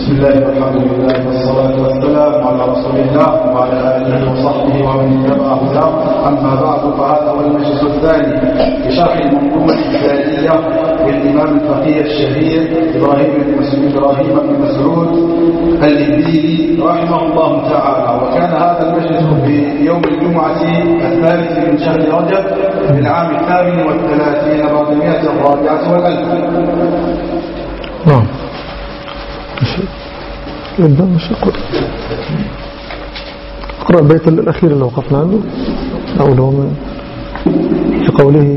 بسم الله والحمد لله والصلاة والسلام على رسول الله وعلى آله وصحبه ومن اتبع هداه. أما بعد، فهذا هو المجلس الثاني لشرح المنظومة الثانية للإمام الفقيه الشهير إبراهيم بن مسعود الإبديلي رحمه الله تعالى. وكان هذا المجلس في يوم الجمعة الثالث من شهر رجب في العام 38 بعد 140 نعم. يبدأ مش اقرأ البيت الأخير اللي وقفنا عنده، أو اللي هو في قوله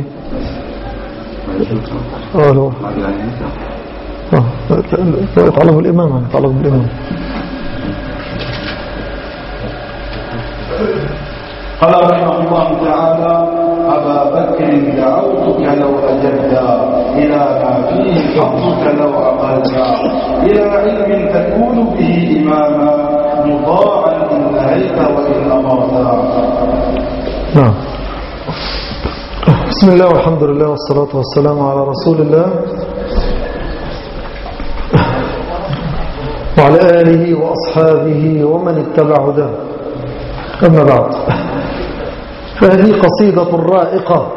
يتعلق بالإمام، يتعلق بالإمام. قال رحمه الله تعالى: أبا بكر دعوتك لو أجبت إلى ما فيه حظك لو عقلت، إلى علم تكون به إماما مطاعا إن نهيت وإن أمرت. نعم. بسم الله والحمد لله والصلاة والسلام على رسول الله وعلى آله وأصحابه ومن اتبع هداه. أما بعد، فهذه قصيدة رائقة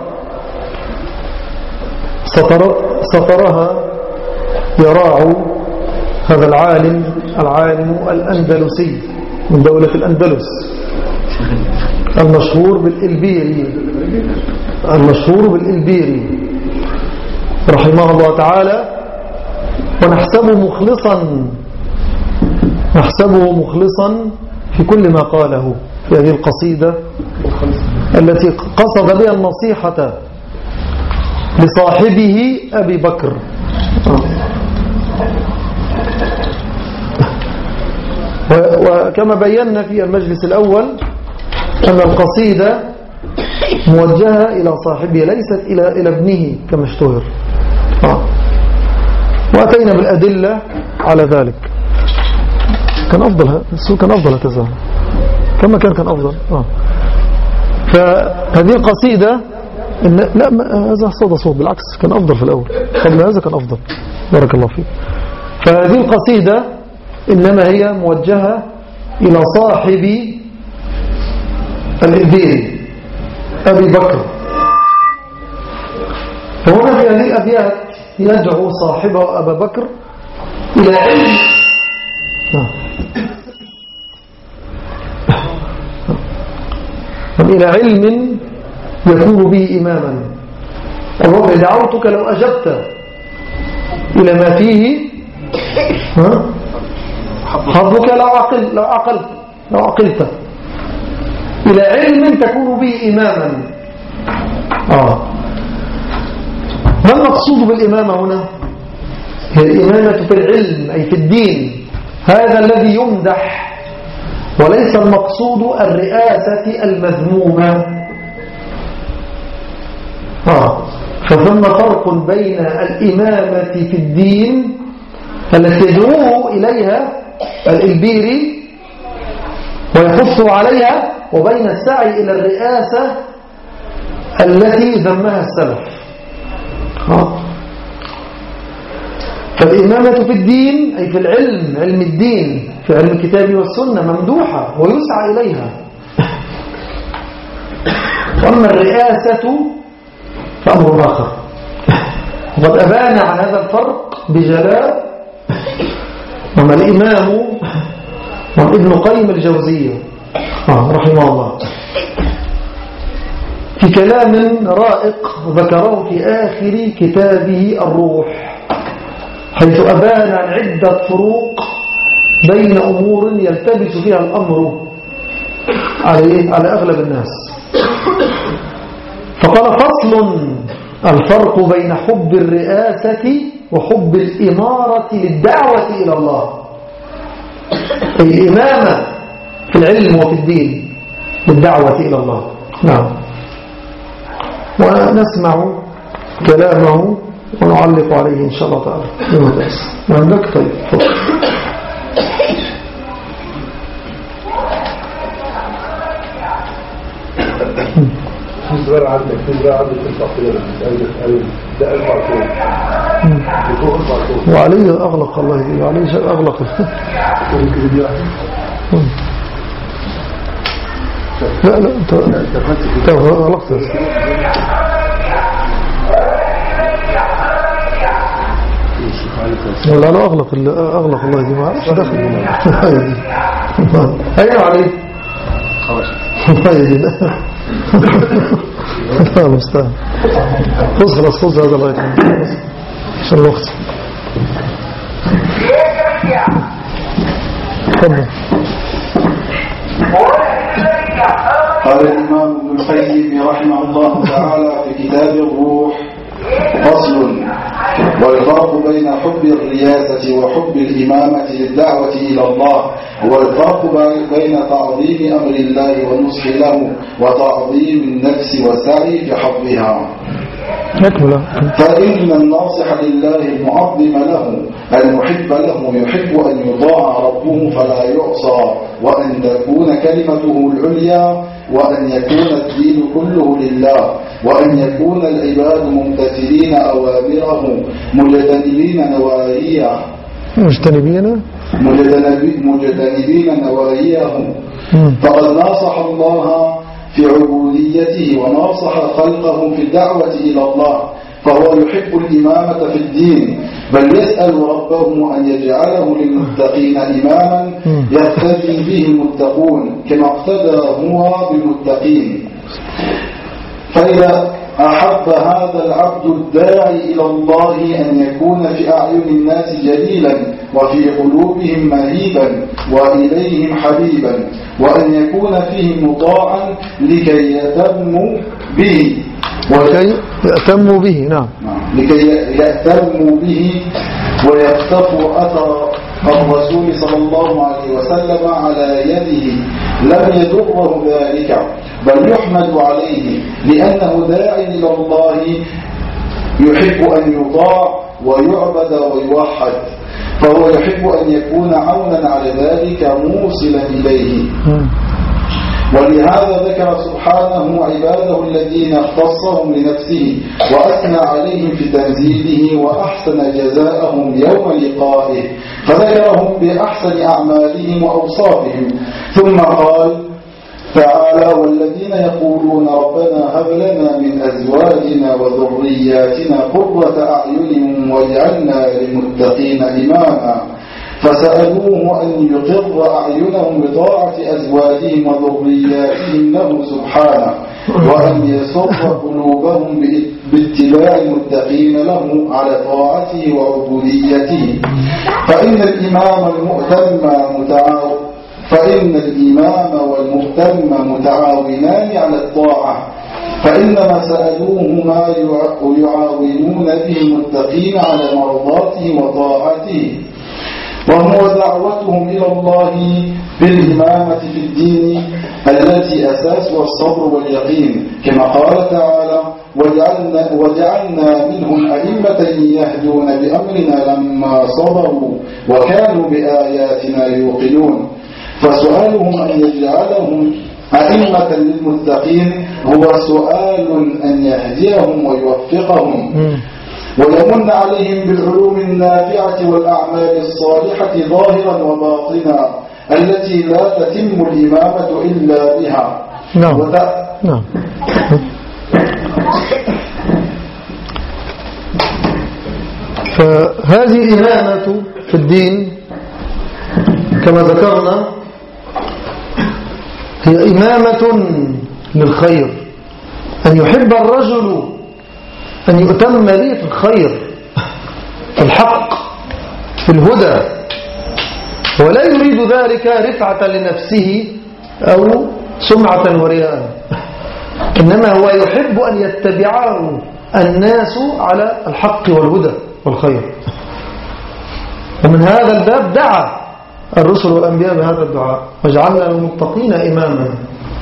سطرها يراع هذا العالم الأندلسي من دولة الأندلس المشهور بالإلبيري رحمه الله تعالى، ونحسبه مخلصا في كل ما قاله في هذه القصيدة التي قصد بها النصيحة لصاحبه أبي بكر. وكما بينا في المجلس الأول أن القصيدة موجهة إلى صاحبه ليست إلى ابنه كما اشتهر. وأتينا بالأدلة على ذلك. كان أفضل هكذا، كما كان أفضل. فهذه القصيدة لا، هذا صوت بالعكس، كان أفضل في الأول، قبل هذا كان أفضل، بارك الله فيك. فهذه القصيدة إنما هي موجهة إلى صاحب الإبديلي أبي بكر. فهنا في هذه الأبيات يدعو صاحبه أبا بكر إلى علم إلى علم يكون به إماما. والله دعوتك لو أجبت إلى ما فيه حظك لو عقلت إلى علم تكون به إماما. ما المقصود بالإمامة هنا؟ هي الإمامة في العلم أي في الدين، هذا الذي يمدح، وليس المقصود الرئاسة المذمومة. فثم فرق بين الإمامة في الدين التي يدعوه إليها الإلبيري ويحث عليها، وبين السعي إلى الرئاسة التي ذمها السلف. فالإمامة في الدين أي في العلم، علم الدين، في علم الكتاب والسنة ممدوحة ويسعى إليها. وأما الرئاسة فأمر آخر. وقد أبان عن هذا الفرق بجلاء وما الإمام ابن قيم الجوزية رحمه الله في كلام رائق ذكره في آخر كتابه الروح، حيث أبان عن عدة فروق بين أمور يلتبس فيها الأمر على أغلب الناس. فقال: فصل: الفرق بين حب الرئاسة وحب الإمارة للدعوة إلى الله. الإمامة في العلم وفي الدين للدعوة إلى الله. نعم. ونسمع كلامه ونعلق عليه إن شاء الله تعالى. عندك طيب تزرع عندك التفاصيل ده المعصوم وعليه أغلق الله يهديه، وعليه أغلق. لا أنت أغلقت. لا أغلق الله يهديه، ما أعرفش دخل. أين عليه؟ الله يهديه. لا مستاهل. خذ هذا الله يهديه عشان الوقت. تفضل. قال الإمام ابن القيم رحمه الله تعالى في كتاب الروح: فصل: والفرق بين حب الرياسة وحب الإمامة للدعوة إلى الله هو الفرق بين تعظيم أمر الله والنصح له وتعظيم النفس والسعي في حظها. فإن الناصح لله المعظم له المحب له يحب أن يطاع ربه فلا يعصى، وأن تكون كلمته العليا، وأن يكون الدين كله لله، وأن يكون العباد ممتثلين أوامره مجتنبين نواهيه فقد ناصح الله في عبوديته وناصح خلقه في الدعوة إلى الله، فهو يحب الإمامة في الدين، بل يسأل ربه أن يجعله للمتقين إماما يقتدي به المتقون كما اقتدى هو بالمتقين. فإذا أحب هذا العبد الداعي إلى الله أن يكون في أعين الناس جليلا وفي قلوبهم مهيبا وإليهم حبيبا، وأن يكون فيه مطاعا لكي يأتموا به لكي يأتموا به ويقتفوا أثر الرسول صلى الله عليه وسلم على يده، لم يضره ذلك بل يحمد عليه، لأنه داع إلى الله يحب أن يطاع ويعبد ويوحد، فهو يحب أن يكون عونا على ذلك موصلا إليه. ولهذا ذكر سبحانه عباده الذين اختصهم لنفسه وأثنى عليهم في تنزيله وأحسن جزاءهم يوم لقائه، فذكرهم بأحسن أعمالهم وأوصافهم، ثم قال تعالى: والذين يقولون ربنا هب لنا من أزواجنا وذرياتنا قرة أعين واجعلنا للمتقين إماما، فسألوه أن يقر أعينهم بطاعة أزواجهم وذرياتهم له سبحانه، وأن يسر قلوبهم باتباع المتقين له على طاعته وعبوديته. فإن الإمام والمهتم متعاونان على الطاعة، فإنما سألوه ما يعاونون به المتقين على مرضاته وطاعته، وهو دعوتهم إلى الله بالإمامة في الدين التي أساسها الصبر واليقين، كما قال تعالى: وجعلنا منهم أئمة يهدون بأمرنا لما صبروا وكانوا بآياتنا يوقنون. فسؤالهم أن يجعلهم أئمة للمتقين هو سؤال أن يهديهم ويوفقهم ويمن عليهم بالعلوم النافعة والأعمال الصالحة ظاهرا وباطنا التي لا تتم الإمامة إلا بها. نعم. فهذه الإمامة في الدين كما ذكرنا هي إمامة للخير، أن يحب الرجل أن يؤتم به في الخير، في الحق، في الهدى، ولا يريد ذلك رفعة لنفسه أو سمعة ورياء، إنما هو يحب أن يتبعه الناس على الحق والهدى والخير. ومن هذا الباب دعا الرسل والأنبياء بهذا الدعاء: وجعلنا للمتقين إماما.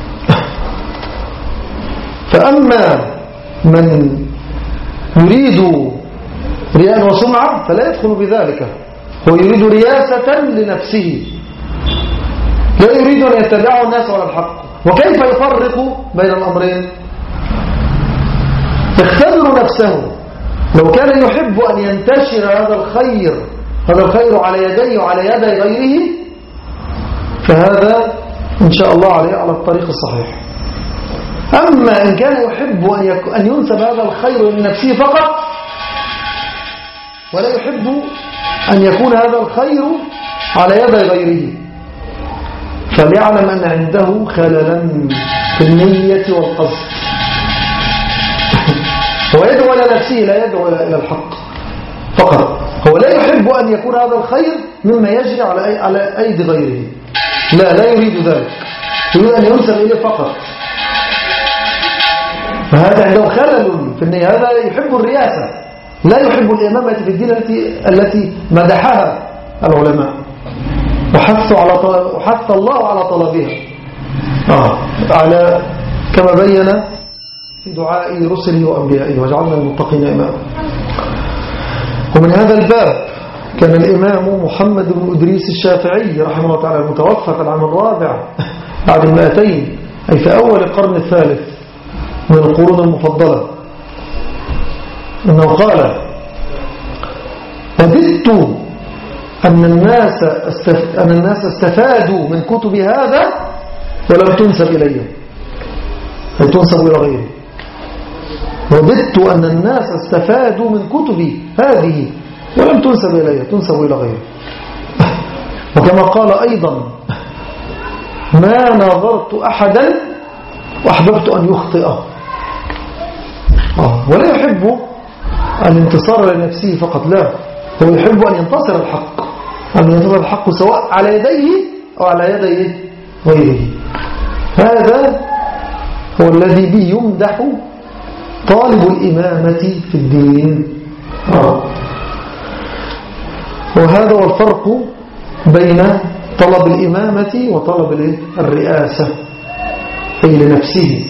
فأما من يريد رياء وسمعة فلا يدخل بذلك، هو يريد رياسة لنفسه، لا يريد أن يتبعه الناس على الحق. وكيف يفرق بين الأمرين؟ يختبر نفسه لو كان يحب أن ينتشر هذا الخير على يديه وعلى يدي غيره، فهذا إن شاء الله على الطريق الصحيح. أما إن كان يحب أن ينسب هذا الخير لنفسه فقط، ولا يحب أن يكون هذا الخير على يدي غيره، فليعلم أن عنده خللا في النية والقصد. هو يدعو إلى نفسه، لا يدعو إلى الحق فقط. هو لا يحب أن يكون هذا الخير مما يجري على أيدي غيره، لا يريد ذلك، يريد أن ينسب إليه فقط. فهذا عنده خلل في النية. هذا يحب الرياسة، لا يحب الإمامة في الدين التي مدحها العلماء وحث الله على طلبها، على كما بين في دعاء رسله وأنبيائه: وجعلنا المتقين إماما. ومن هذا الباب كان الإمام محمد بن إدريس الشافعي رحمه الله تعالى، المتوفى في العام الرابع بعد 200، أي في أول القرن الثالث من القرون المفضلة، إنه قال: وددت أن الناس استفادوا من كتب هذا ولم تنسب إليه، أي تنسب إلى غيره. وددت أن الناس استفادوا من كتبي هذه ولم تنسب إليه، تنسب إلى غيره. وكما قال أيضا: ما نظرت أحدا وأحببت أن يخطئه. ولا يحب الانتصار لنفسه فقط، لا، هو يحب أن ينتصر الحق سواء على يديه أو على يدي غيره. هذا هو الذي به يمدح طالب الإمامة في الدين. وهذا هو الفرق بين طلب الإمامة وطلب الرئاسة، أي لنفسه.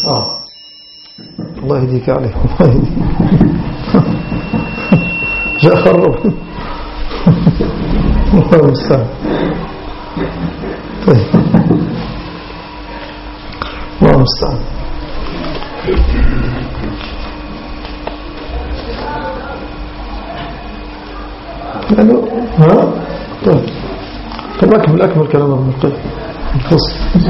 الله يهديك عليه، الله يهديك. جاء خرب. الله المستعان. طيب، الله المستعان. يعني طيب أكمل كلام ابن القيم الفصل.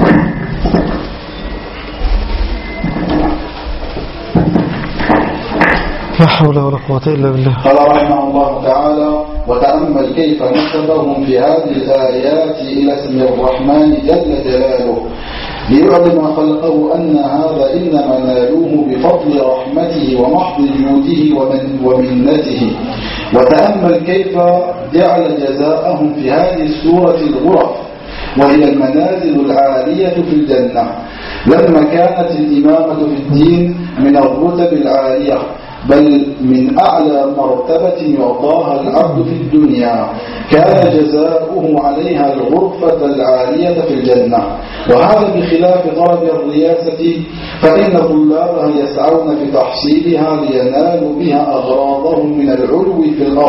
لا حول ولا قوة إلا بالله. قال رحمه الله تعالى: وتأمل كيف نسبهم في هذه الآيات إلى اسم الرحمن جل جلاله، ليعلم خلقه أن هذا إنما نالوه بفضل رحمته ومحض جوده ومنته. وتأمل كيف جعل جزاءهم في هذه السورة الغرف، وهي المنازل العالية في الجنة، لما كانت الإمامة في الدين من الرتب العالية، بل من أعلى مرتبة يعطاها العبد في الدنيا، كان جزاؤه عليها الغرفة العالية في الجنة. وهذا بخلاف طلب الرياسة، فإن طلابها يسعون في تحصيلها لينالوا بها أغراضهم من العلو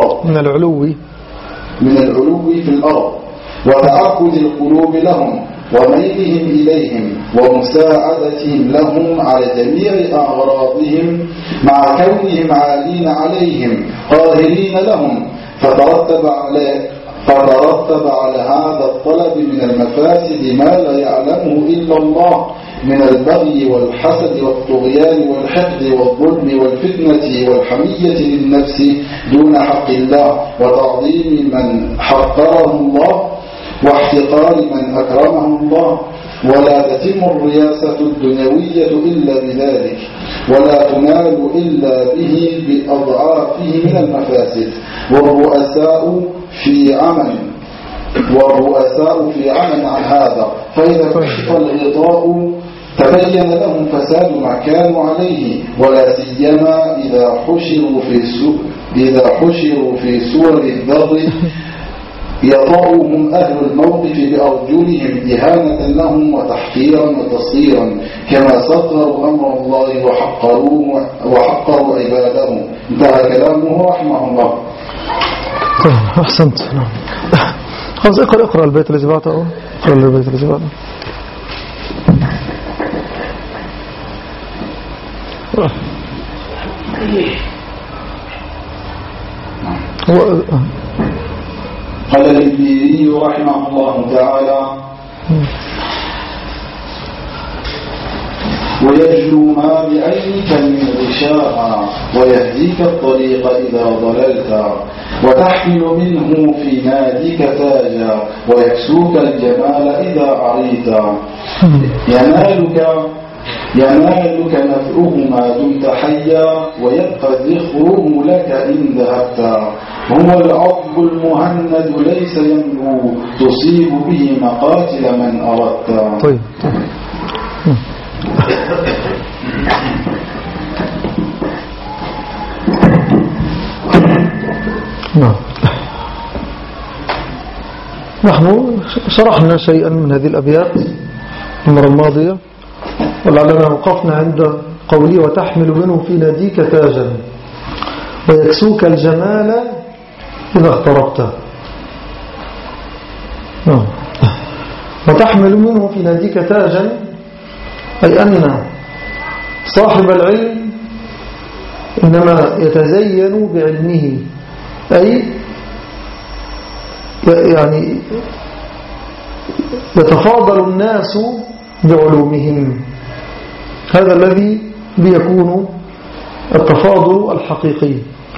في الأرض وتعبد القلوب لهم وميلهم إليهم ومساعدتهم لهم على جميع أغراضهم، مع كونهم عالين عليهم قاهرين لهم. فترتب على هذا الطلب من المفاسد ما لا يعلمه إلا الله، من البغي والحسد والطغيان والحقد والظلم والفتنة والحمية للنفس دون حق الله، وتعظيم من حقره الله واحتقار من أكرمه الله. ولا تتم الرياسة الدنيوية إلا بذلك، ولا تنال إلا به بأضعافه من المفاسد. والرؤساء في عمل عن هذا، فإذا كشف الغطاء تبين لهم فساد ما كانوا عليه، ولا سيما إذا حشروا في سور الذر يطأهم أهل الموقف بأرجلهم إهانة لهم وتحقيرا وتصغيرا، كما صغروا أمر الله وحقروا عباده. انتهى كلامه رحمه الله. أحسنت. خلاص، اقرأ البيت الذي بعته. قال الإبليسي رحمه الله تعالى: ويجلو ما بعينك من غشاء ويهديك الطريق إذا ضللت وتحمل منه في ناديك تاجا ويكسوك الجمال إذا أعريت ينالك نفعه ما دمت حيا ويبقى ذخره لك إن ذهبت هو العضب المهند ليس ينمو تصيب به مقاتل من أردت. طيب نحن شرحنا شيئا من هذه الأبيات المرة الماضية، ولعلنا وقفنا عند قوله: وتحمل منه في ناديك تاجا ويكسوك الجمال إذا اغتربت. وتحمل منه في ناديك تاجا، أي أن صاحب العلم إنما يتزين بعلمه، أي يعني يتفاضل الناس بعلومهم. هذا الذي بيكون التفاضل الحقيقي.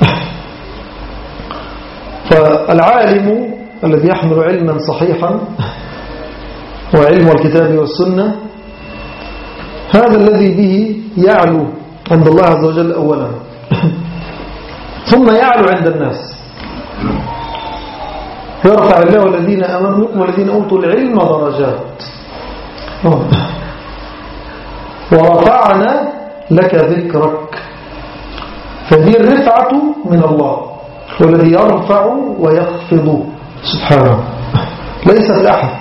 فالعالم الذي يحمل علما صحيحا وعلم الكتاب والسنة، هذا الذي به يعلو عند الله عز وجل أولا، ثم يعلو عند الناس. يرفع الله الذين آمنوا والذين أوتوا العلم درجات، ورفعنا لك ذكرك. فهذه الرفعة من الله، والذي يرفع ويخفض سبحانه، ليس لأحد.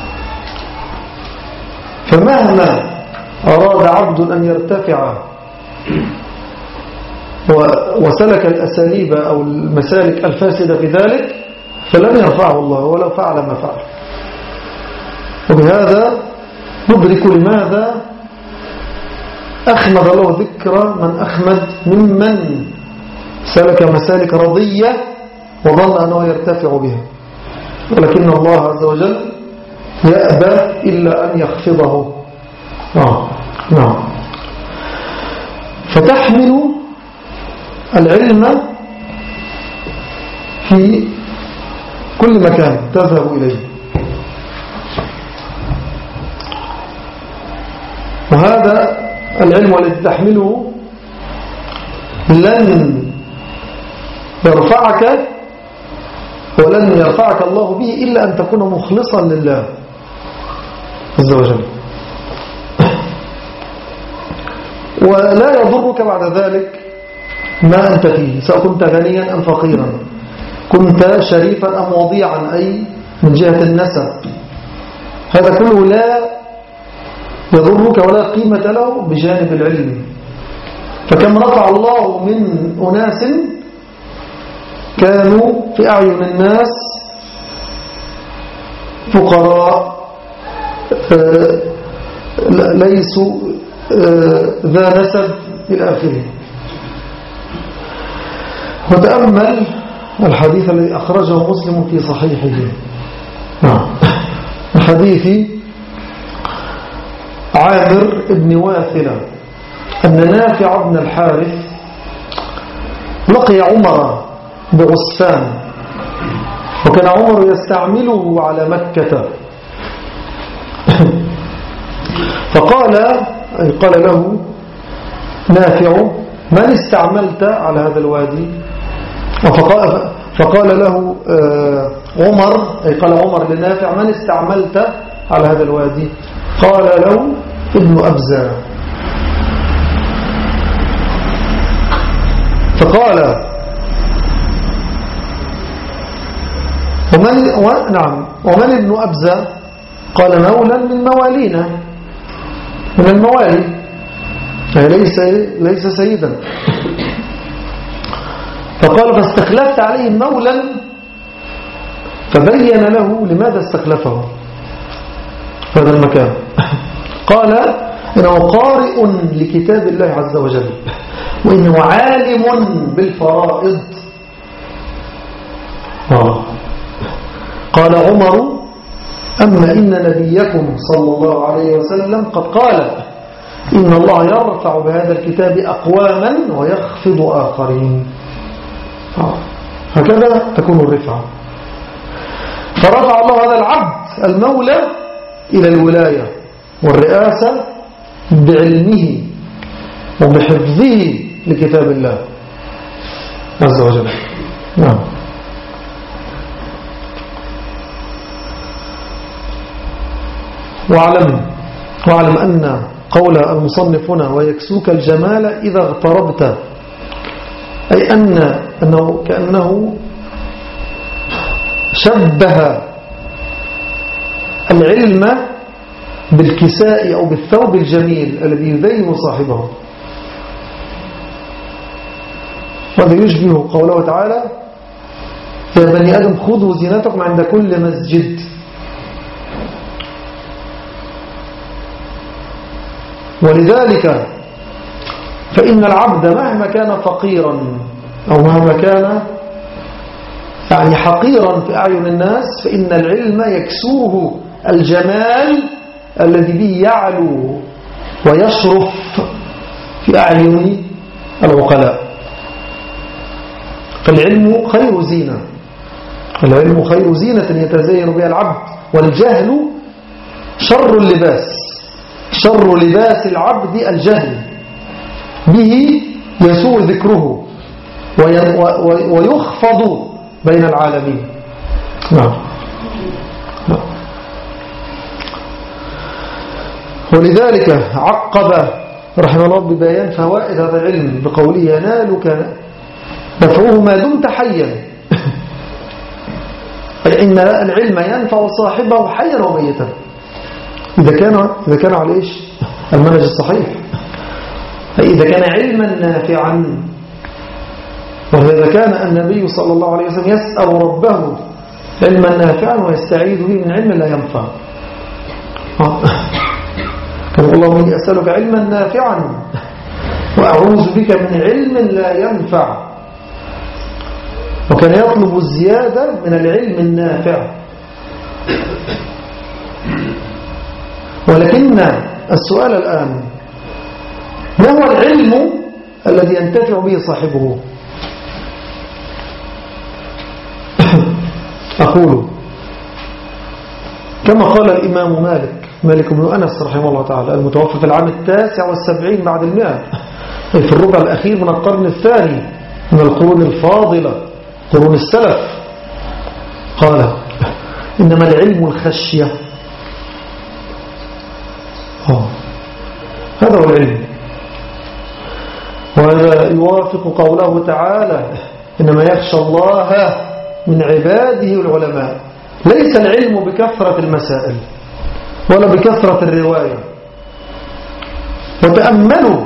فمهما أراد عبد أن يرتفع وسلك الأساليب أو المسالك الفاسدة في ذلك، فلن يرفعه الله ولو فعل ما فعل. وبهذا ندرك لماذا أخمد الله ذكر من أخمد ممن سلك مسالك رضية وظن أنه يرتفع بها، ولكن الله عز وجل يأبى إلا أن يخفضه. نعم. فتحمل العلم في كل مكان تذهب إليه، وهذا العلم الذي تحمله لن يرفعك ولن يرفعك الله به إلا أن تكون مخلصا لله عز وجل. ولا يضرك بعد ذلك ما أنت فيه، سواء كنت غنيا أم فقيرا، كنت شريفا أم وضيعا، أي من جهة النسب، هذا كله لا يضرك ولا قيمة له بجانب العلم. فكم رفع الله من أناس كانوا في أعين الناس فقراء ليسوا ذا نسب إلى آخره. وتأمل الحديث الذي أخرجه مسلم في صحيحه، الحديث عامر بن واثلة أن نافع بن الحارث لقي عمر بعسفان، وكان عمر يستعمله على مكة، قال له نافع: من استعملت على هذا الوادي؟ فقال له عمر، أي قال عمر لنافع: من استعملت على هذا الوادي؟ قال له ابن أبزة. فقال: ومن ابن أبزة؟ قال: مولى من موالينا، من الموالي، ليس سيدا. فقال: فاستخلفت عليه مولا، فبين له لماذا استخلفه في هذا المكان. قال: إنه قارئ لكتاب الله عز وجل، وإنه عالم بالفرائض. قال عمر: أما إن نبيكم صلى الله عليه وسلم قد قال: إن الله يرفع بهذا الكتاب أقواما ويخفض آخرين. هكذا تكون الرفعة. فرفع الله هذا العبد المولى إلى الولاية والرئاسة بعلمه وبحفظه لكتاب الله عز وجل. نعم. واعلم أن قول المصنف هنا: ويكسوك الجمال إذا اغتربت، أي أنه كأنه شبه العلم بالكساء أو بالثوب الجميل الذي يزين صاحبه. وهذا يشبه قوله تعالى: يا بني آدم خذوا زينتكم عند كل مسجد. ولذلك فإن العبد مهما كان فقيرا أو مهما كان يعني حقيرا في أعين الناس، فإن العلم يكسوه الجمال الذي به يعلو ويشرف في أعين العقلاء. فالعلم خير زينة، العلم خير زينة يتزين بها العبد. والجهل شر اللباس، شر لباس العبد الجهل، به يسوء ذكره ويخفض بين العالمين. نعم. ولذلك عقب رحمه الله ببيان فوائد هذا العلم بقوله: ينالك نفعه ما دمت حيا. أي إن العلم ينفع صاحبه حيا وميتا إذا كان على إيش؟ المنهج الصحيح. إذا كان علما نافعا. وإذا كان النبي صلى الله عليه وسلم يسأل ربه علما نافعا ويستعيذ به من علم لا ينفع. كان اللهم إني أسألك علما نافعا وأعوذ بك من علم لا ينفع. وكان يطلب الزيادة من العلم النافع. ولكن السؤال الآن: ما هو العلم الذي ينتفع به صاحبه؟ أقول كما قال الإمام مالك بن أنس رحمه الله تعالى، المتوفى في العام 79 بعد 100، في الربع الأخير من القرن الثاني من القرون الفاضلة، قرون السلف، قال: إنما العلم الخشية. هذا هو العلم. وهذا يوافق قوله تعالى: إنما يخشى الله من عباده العلماء. ليس العلم بكثرة المسائل ولا بكثرة الرواية. وتأملوا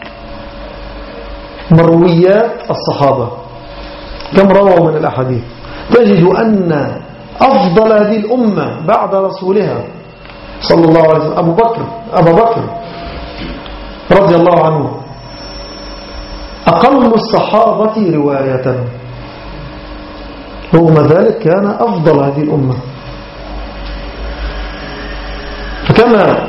مرويات الصحابة كم رووا من الأحاديث، تجد أن أفضل هذه الأمة بعد رسولها صلى الله عليه وسلم أبو بكر رضي الله عنه أقل الصحابة رواية، رغم ذلك كان أفضل هذه الأمة. فكما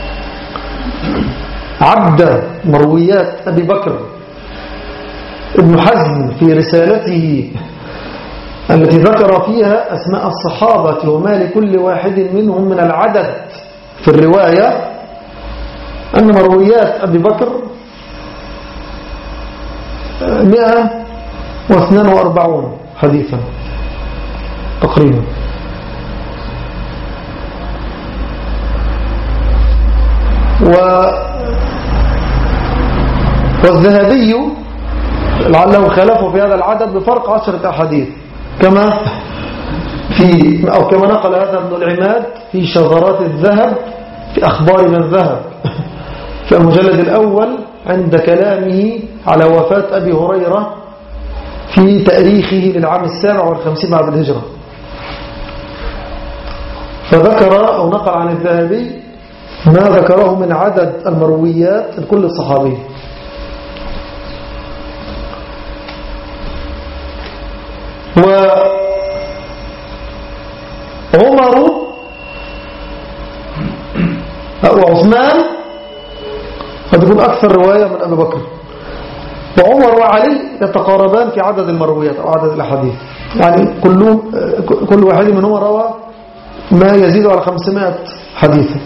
عد مرويات أبي بكر ابن حزم في رسالته التي ذكر فيها أسماء الصحابة وما لكل واحد منهم من العدد في الرواية، أن مرويات أبي بكر 142 حديثا تقريبا. والذهبي لعله خالفه في هذا العدد بفرق 10 أحاديث، كما نقل هذا ابن العماد في شذرات الذهب في أخبار من ذهب في المجلد الأول عند كلامه على وفاة أبي هريرة في تاريخه للعام 57 بعد الهجرة. فذكر أو نقل عن الذهبي ما ذكره من عدد المرويات لكل صحابي. عمر وعثمان قد يكون أكثر رواية من أبي بكر، وعمر وعلي يتقاربان في عدد المرويات أو عدد الأحاديث، يعني كل واحد منهما روى ما يزيد على 500 حديثا،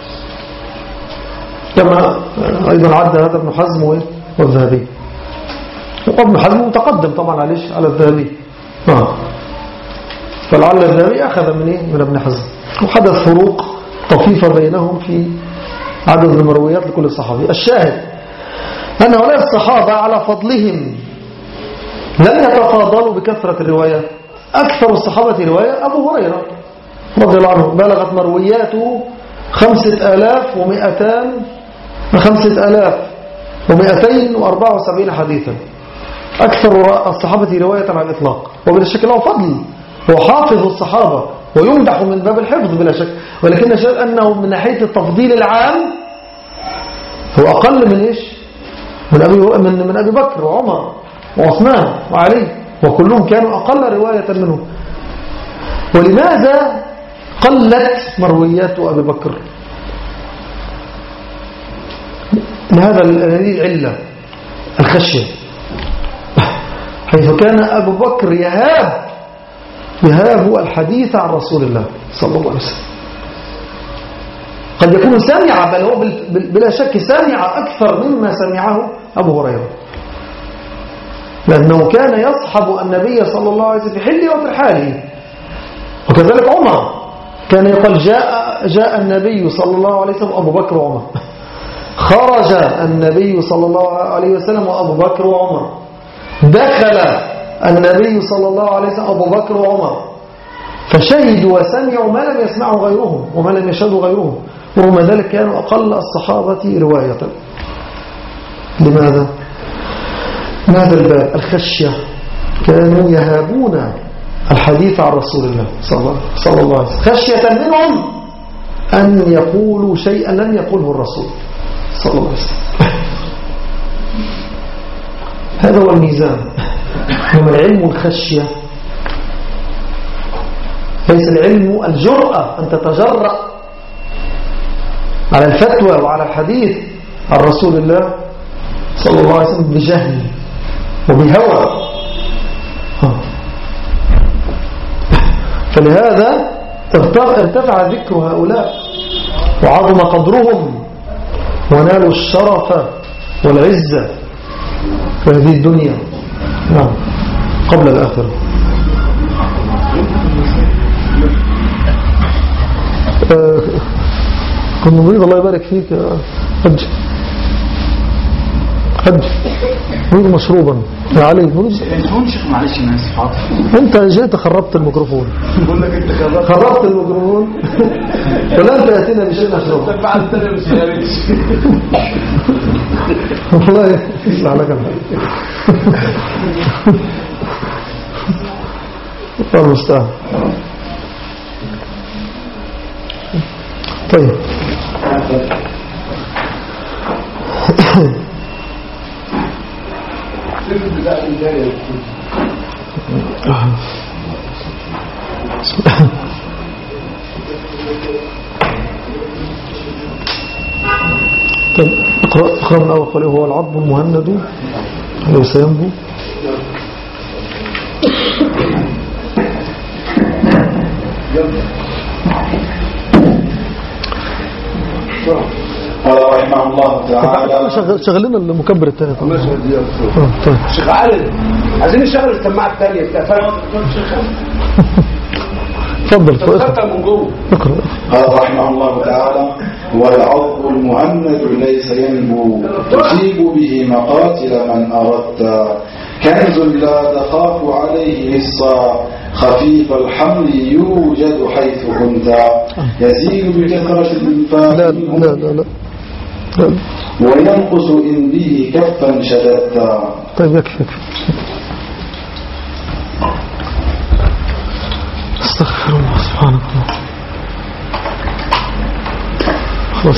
كما أيضا عد هذا ابن حزم والذهبي. وابن حزم متقدم طبعا على الذهبي، فلعل الذهبي أخذ من ابن حزم، وحدث فروق طفيفة بينهم في عدد المرويات لكل صحابي. الشاهد أن هؤلاء الصحابة على فضلهم لم يتفاضلوا بكثرة الروايات. أكثر الصحابة رواية أبو هريرة رضي الله عنه، بلغت مروياته 5274 حديثا، أكثر الصحابة رواية على الإطلاق، وبلا شك له فضل، هو حافظ الصحابة ويمدح من باب الحفظ بلا شك، ولكن الشيء أنه من ناحية التفضيل العام هو أقل من إيش؟ من أبي بكر وعمر وعثمان وعلي، وكلهم كانوا أقل رواية منه. ولماذا قلت مرويات أبي بكر؟ لهذه العلة، الخشية، حيث كان أبو بكر يهاب الحديث عن رسول الله صلى الله عليه وسلم، قد يكون سامع، بل هو بلا شك سامع أكثر مما سمعه أبو هريرة، لأنه كان يصحب النبي صلى الله عليه وسلم في حله وفي حاله. وكذلك عمر كان يقول جاء النبي صلى الله عليه وسلم أبو بكر وعمر، خرج النبي صلى الله عليه وسلم وأبو بكر وعمر، دخل النبي صلى الله عليه وسلم أبو بكر وعمر، فشهدوا وسمعوا ما لم يسمعوا غيرهم وما لم يشهدوا غيرهم، ورغم ذلك كانوا أقل الصحابة رواية. لماذا؟ هذا الباب، الخشية، كانوا يهابون الحديث عن رسول الله صلى الله عليه وسلم، خشية منهم أن يقولوا شيئا لم يقوله الرسول صلى الله عليه وسلم. هذا هو الميزان. إنما العلم الخشية، ليس العلم الجرأة أن تتجرأ على الفتوى وعلى الحديث عن رسول الله صلى الله عليه وسلم بجهل وبهوى. فلهذا ارتفع ذكر هؤلاء وعظم قدرهم ونالوا الشرف والعزة في هذه الدنيا، نعم، قبل الآخرة. كنت نريد، الله يبارك فيك، حج نريد مشروبا يا علي، نريد شيخ. معلش انا اسف، حاضر. انت جيت خربت الميكروفون. بقول لك انت خربت الميكروفون ولا انت ياتينا بشيء نشربه. طب بعد الثانيه مش هاريش والله يصلح لك الحال. الله المستعان. طيب اقرأ من أول قوله: هو العظم المهند ليس ينبو. قال رحمه الله تعالى: شغلنا المكبر الثاني. طيب شيخ علي، عايزين نشغل السماعه الثانيه. تفضل من جوه. اقرأ. قال رحمه الله تعالى: والعظم المهند ليس ينبو، تصيب به مقاتل من أردت، كنز لا تخاف عليه لصا، خفيف الحمل يوجد حيث كنت، يزيد بكثرة الإنفاق لا وينقص إن به كفا شددت. طيب يكفي. استغفر الله سبحانك الله. خلاص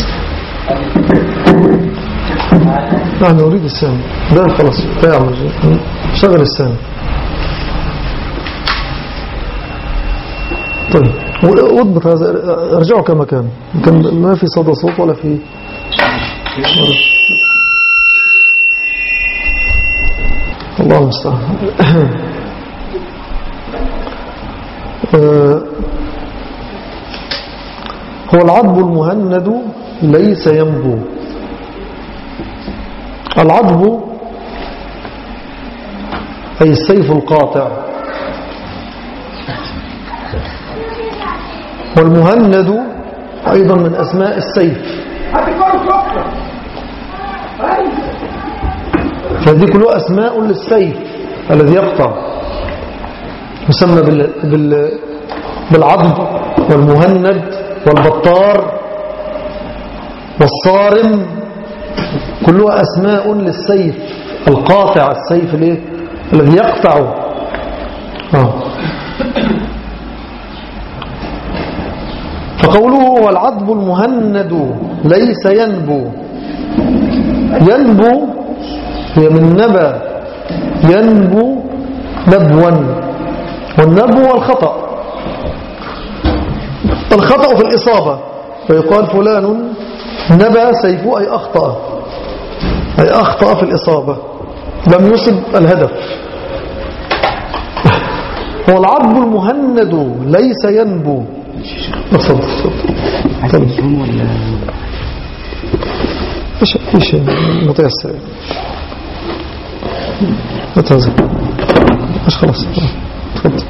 نحن نريد السامي ده، خلاص تعمل شغل السامي. طيب واضبط هذا، ارجعوا كما كان ما في صدى صوت ولا في الله المستعان. هو العضب المهند ليس ينبو. العضب أي السيف القاطع، والمهند أيضا من أسماء السيف، فهذه كلها أسماء للسيف الذي يقطع، يسمى بالعضب والمهند والبطار والصارم، كلها أسماء للسيف القاطع، السيف الذي يقطع. فقوله والعضب المهند ليس ينبو. ينبو هي من نبى، ينبو نبوا، والنبو هو الخطأ. الخطأ في الإصابة، فيقال فلان نبى سيفه أي أخطأ، أي أخطأ في الإصابة، لم يصب الهدف. هو العضب المهند ليس ينبو. أصبت إيش متيسر متازل مش خلاص تفضل.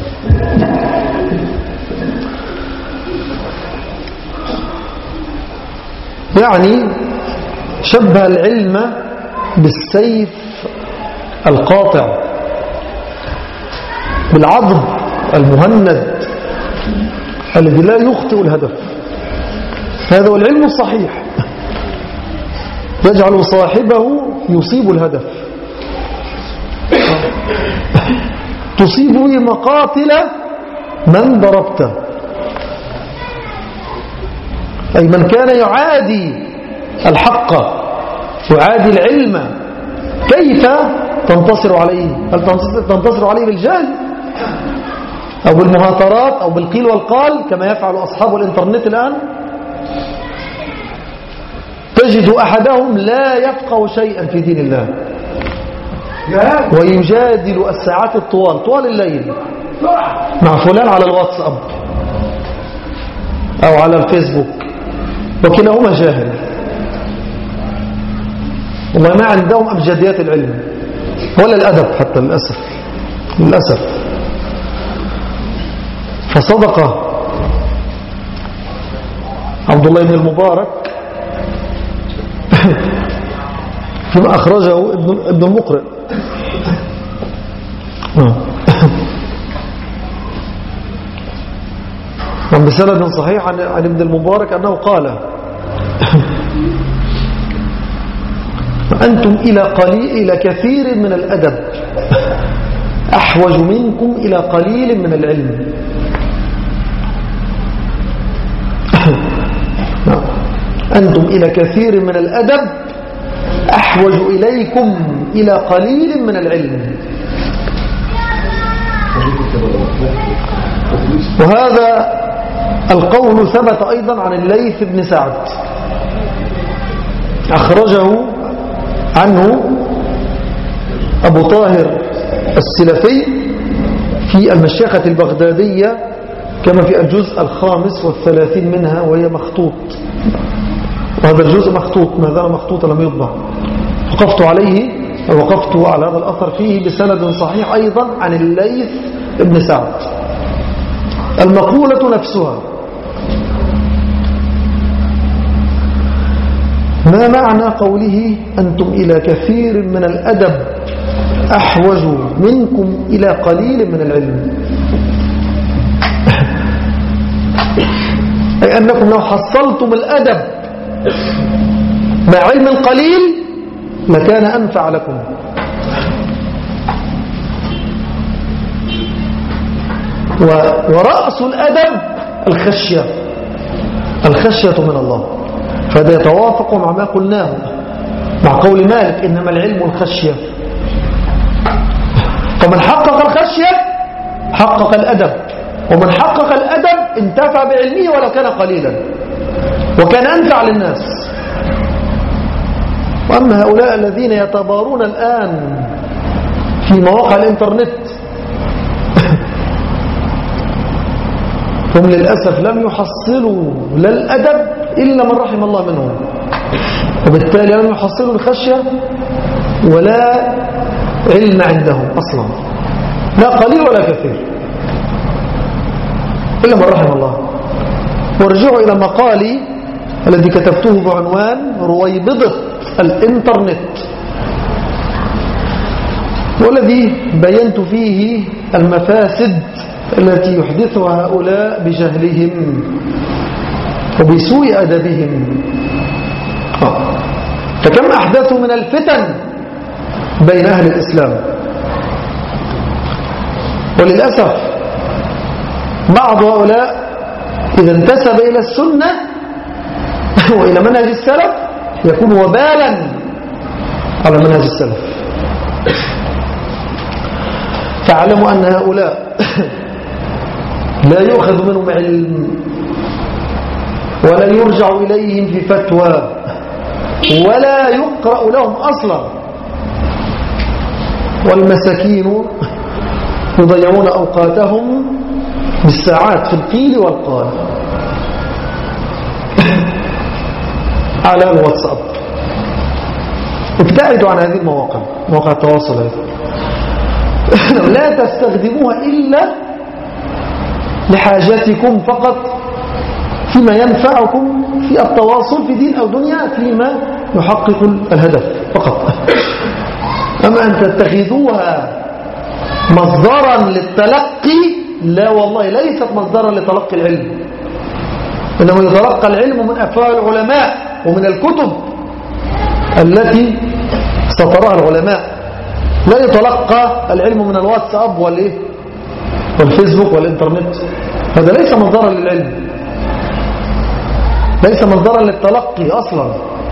يعني شبه العلم بالسيف القاطع، بالعضب المهند الذي لا يخطئ الهدف. هذا هو العلم الصحيح، يجعل صاحبه يصيب الهدف، تصيب به مقاتل من ضربته، أي من كان يعادي الحق، يعادي العلم، كيف تنتصر عليه؟ هل تنتصر عليه بالجهل أو بالمهاترات أو بالقيل والقال كما يفعل أصحاب الإنترنت الآن؟ تجد أحدهم لا يفقه شيئا في دين الله ويجادل الساعات طوال الليل مع فلان على الواتساب أو على الفيسبوك، وكلاهما جاهل، والله ما عندهم أبجديات العلم ولا الأدب حتى، للأسف. فصدق عبد الله بن المبارك فيما أخرجه ابن المقرئ بسند صحيح عن ابن المبارك أنه قال: أنتم إلى كثير من الأدب أحوج منكم إلى قليل من العلم. أنتم إلى كثير من الأدب أحوج إليكم إلى قليل من العلم. وهذا القول ثبت أيضا عن الليث بن سعد، أخرجه عنه أبو طاهر السلفي في المشيخة البغدادية كما في الجزء 35 منها، وهي مخطوط، وهذا الجزء مخطوط، ما زال مخطوط لم يطبع. وقفت على هذا الأثر فيه بسند صحيح أيضا عن الليث بن سعد. المقولة نفسها: ما معنى قوله أنتم إلى كثير من الأدب أحوج منكم إلى قليل من العلم؟ أي أنكم لو حصلتم الأدب مع علم قليل لكان أنفع لكم. ورأس الأدب الخشية من الله، فهذا يتوافق مع ما قلناه مع قول مالك: إنما العلم الخشية. فمن حقق الخشية حقق الأدب، ومن حقق الأدب انتفع بعلمه ولو كان قليلا وكان أنفع للناس. وأما هؤلاء الذين يتبارون الآن في مواقع الإنترنت هم للأسف لم يحصلوا لا الأدب إلا من رحم الله منهم، وبالتالي لم يحصلوا الخشية ولا علم عندهم أصلا، لا قليل ولا كثير، إلا من رحم الله. وارجعوا إلى مقالي الذي كتبته بعنوان رويبضة الإنترنت، والذي بينت فيه المفاسد التي يحدثها هؤلاء بجهلهم وبسوء أدبهم. فكم أحدثوا من الفتن بين أهل الإسلام. وللأسف بعض هؤلاء إذا انتسب إلى السنة وإلى منهج السلف يكون وبالا على منهج السلف. فاعلموا أن هؤلاء لا يؤخذ منهم علم ولا يرجع إليهم في فتوى ولا يقرأ لهم أصلا، والمساكين يضيعون أوقاتهم بالساعات في القيل والقال على الواتساب. ابتعدوا عن هذه المواقع، مواقع التواصل هذه لا تستخدموها إلا لحاجاتكم فقط، فيما ينفعكم في التواصل في دين أو دنيا، فيما يحقق الهدف فقط. أما أن تتخذوها مصدرا للتلقي، لا والله، ليست مصدرا لتلقي العلم، إنما يتلقى العلم من أفواه العلماء ومن الكتب التي سطرها العلماء. لا يتلقى العلم من الواتساب والفيسبوك والإنترنت، هذا ليس مصدرا للعلم، ليس مصدرا للتلقي أصلا،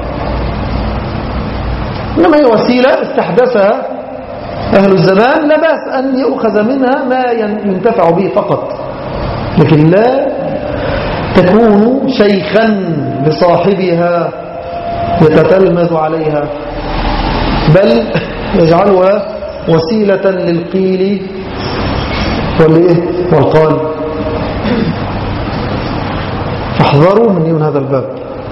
إنما هي وسيلة استحدثها أهل الزمان، لا بأس أن يؤخذ منها ما ينتفع به فقط، لكن لا تكون شيخا لصاحبها يتتلمذ عليها، بل يجعلها وسيلة للقيل والقال. فاحذروا من هذا الباب.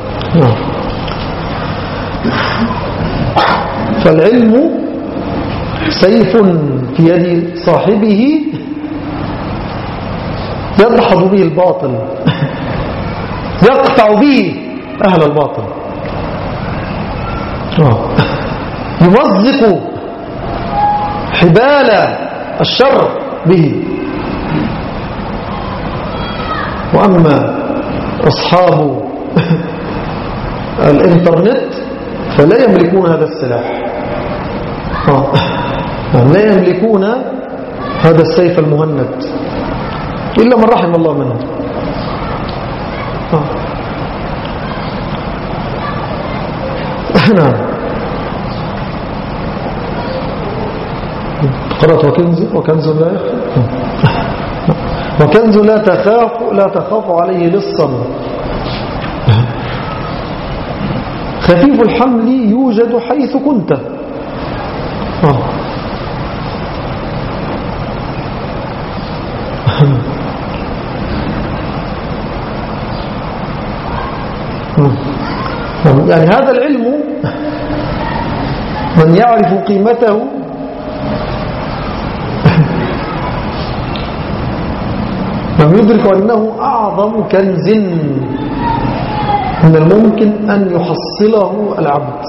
فالعلم سيف في يد صاحبه يدحض به الباطل، يقطع به أهل الباطل، يمزق حبال الشر به. وأما أصحاب الإنترنت فلا يملكون هذا السلاح، لا يملكون هذا السيف المهند إلا من رحم الله منهم. نعم. قرأت وكنز لا تخاف عليه لصا، خفيف الحمل يوجد حيث كنت. يعني هذا العلم من يعرف قيمته من يدرك أنه أعظم كنز من الممكن أن يحصله العبد.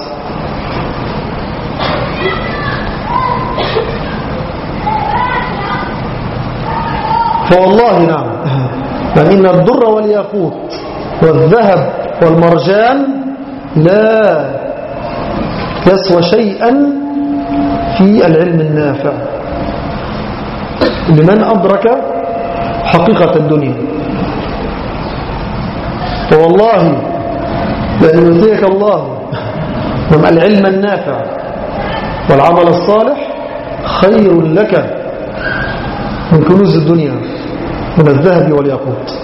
فوالله نعم، إن الدر والياقوت والذهب والمرجان لا يسوى شيئا في العلم النافع لمن أدرك حقيقة الدنيا. فوالله لأن يؤتيك الله العلم النافع والعمل الصالح خير لك من كنوز الدنيا من الذهب والياقوت.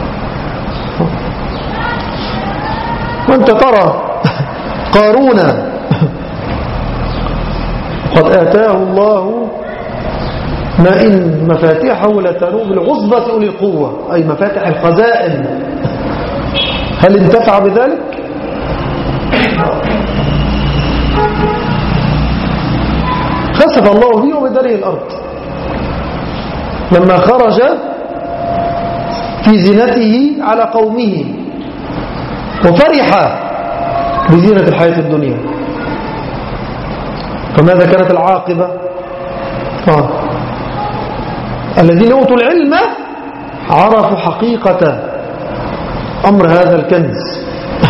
وانت ترى قارون قد آتاه الله ما إن مفاتيحه لتنوء بالعصبة أولي القوة، أي مفاتح الخزائن. هل انتفع بذلك؟ خسف الله به وبداره الأرض لما خرج في زينته على قومه وفرح بزينة الحياة الدنيا. فماذا كانت العاقبة؟ الذين أوتوا العلم عرفوا حقيقة أمر هذا الكنز،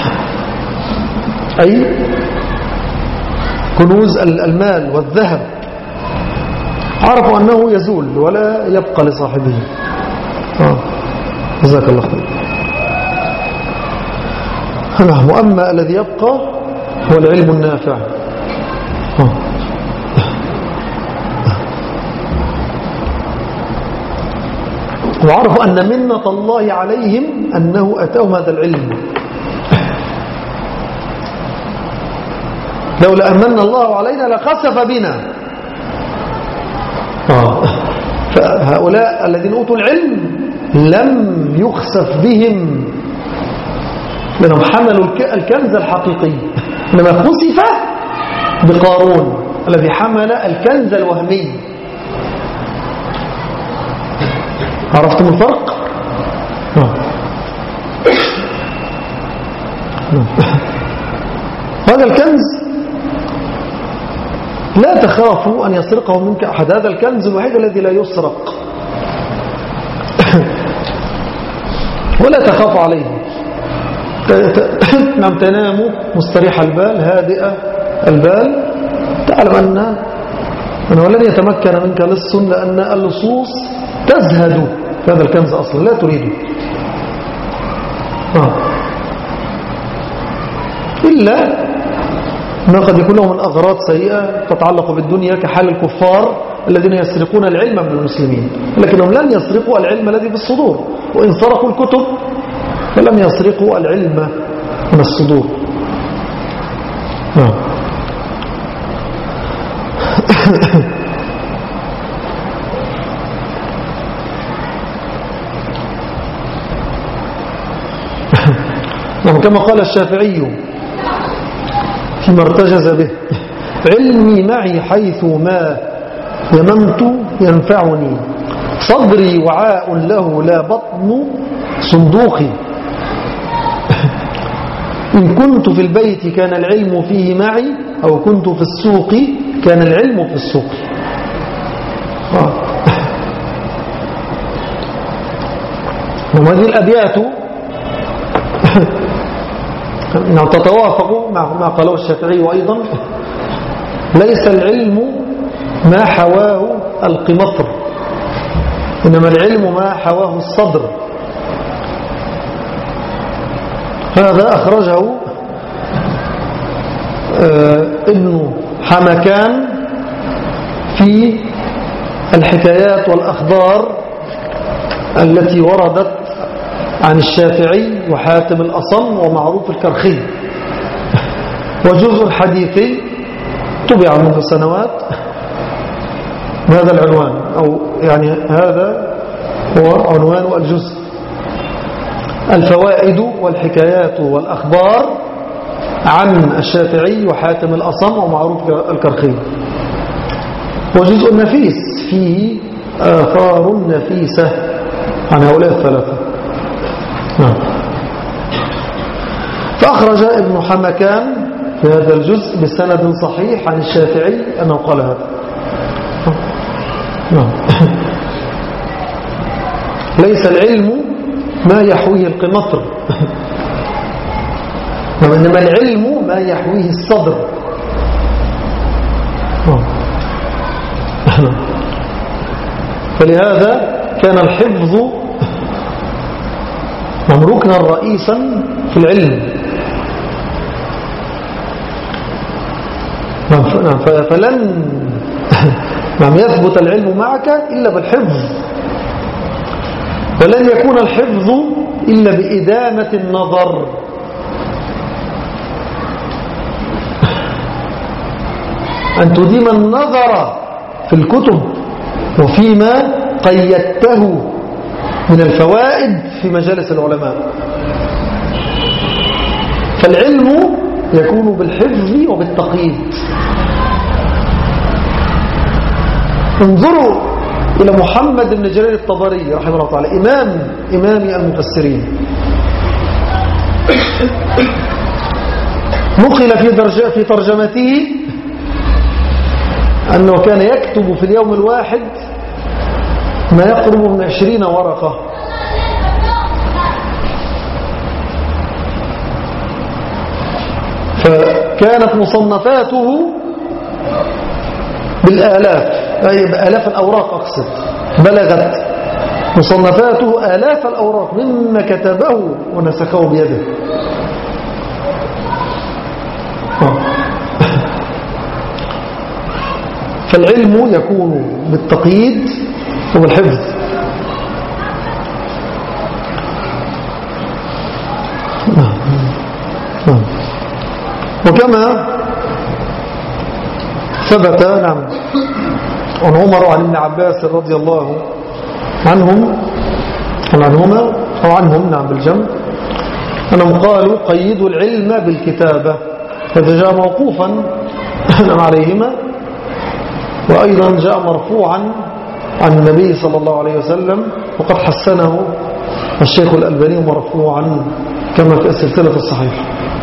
أي كنوز المال والذهب، عرفوا أنه يزول ولا يبقى لصاحبه. جزاك الله خير. وأما الذي يبقى هو العلم النافع. وعرفوا أن منة الله عليهم أنه أتاهم هذا العلم. لولا أمن الله علينا لخسف بنا. فهؤلاء الذين أوتوا العلم لم يخسف بهم لأنهم حملوا الكنز الحقيقي، إنما خسف بقارون الذي حمل الكنز الوهمي. عرفتم الفرق؟ هذا الكنز لا تخافوا أن يسرقه منك أحد. هذا الكنز الوحيد الذي لا يسرق ولا تخاف عليه. نعم، تنام مستريح البال هادئ البال، تعلم أنه لن يتمكن منك لص، لأن اللصوص تزهد في هذا الكنز أصلا، لا تريده إلا ما قد يكون له من أغراض سيئة تتعلق بالدنيا، كحال الكفار الذين يسرقون العلم من المسلمين، لكنهم لن يسرقوا العلم الذي في الصدور، وإن سرقوا الكتب فلم يسرقوا العلم من الصدور. كما قال الشافعي فيما ارتجز به: علمي معي حيث ما يممت ينفعني، صدري وعاء له لا بطن صندوقي، إن كنت في البيت كان العلم فيه معي، أو كنت في السوق كان العلم في السوق. وهذه الأبيات تتوافق مع ما قاله الشافعي أيضا: ليس العلم ما حواه القمطر، إنما العلم ما حواه الصدر. هذا أخرجه ابن حمكان في الحكايات والأخبار التي وردت عن الشافعي وحاتم الأصم ومعروف الكرخي، وجزء حديثي طبع منذ سنوات بهذا العنوان، أو يعني هذا هو عنوان الجزء: الفوائد والحكايات والأخبار عن الشافعي وحاتم الأصم ومعروف الكرخي. وجزء نفيس فيه آثار نفيسة عن هؤلاء الثلاثة. فأخرج ابن حمكان في هذا الجزء بسند صحيح عن الشافعي أنه قال هذا. ليس العلم ما يحويه القنطر، إنما العلم ما يحويه الصدر. فلهذا كان الحفظ ركنا رئيسا في العلم. فلن يثبت العلم معك إلا بالحفظ. ولن يكون الحفظ إلا بإدامة النظر. أن تديم النظر في الكتب وفيما قيدته من الفوائد في مجالس العلماء. فالعلم يكون بالحفظ وبالتقييد. انظروا إلى محمد بن جرير الطبري رحمه الله تعالى، إمام المفسرين. نقل في ترجمته أنه كان يكتب في اليوم الواحد ما يقرب من 20 ورقة. فكانت مصنفاته بالآلاف، أي بآلاف الأوراق أقصد، بلغت مصنفاته آلاف الأوراق مما كتبه ونسخه بيده. فالعلم يكون بالتقييد وبالحفظ. وكما ثبت عن عمر وعن ابن عباس رضي الله عنهما بالجمع أنهم قالوا قيدوا العلم بالكتابة، هذا جاء موقوفا عليهما، وأيضا جاء مرفوعا عن النبي صلى الله عليه وسلم، وقد حسنه الشيخ الألباني مرفوعا كما في السلسلة الصحيحة.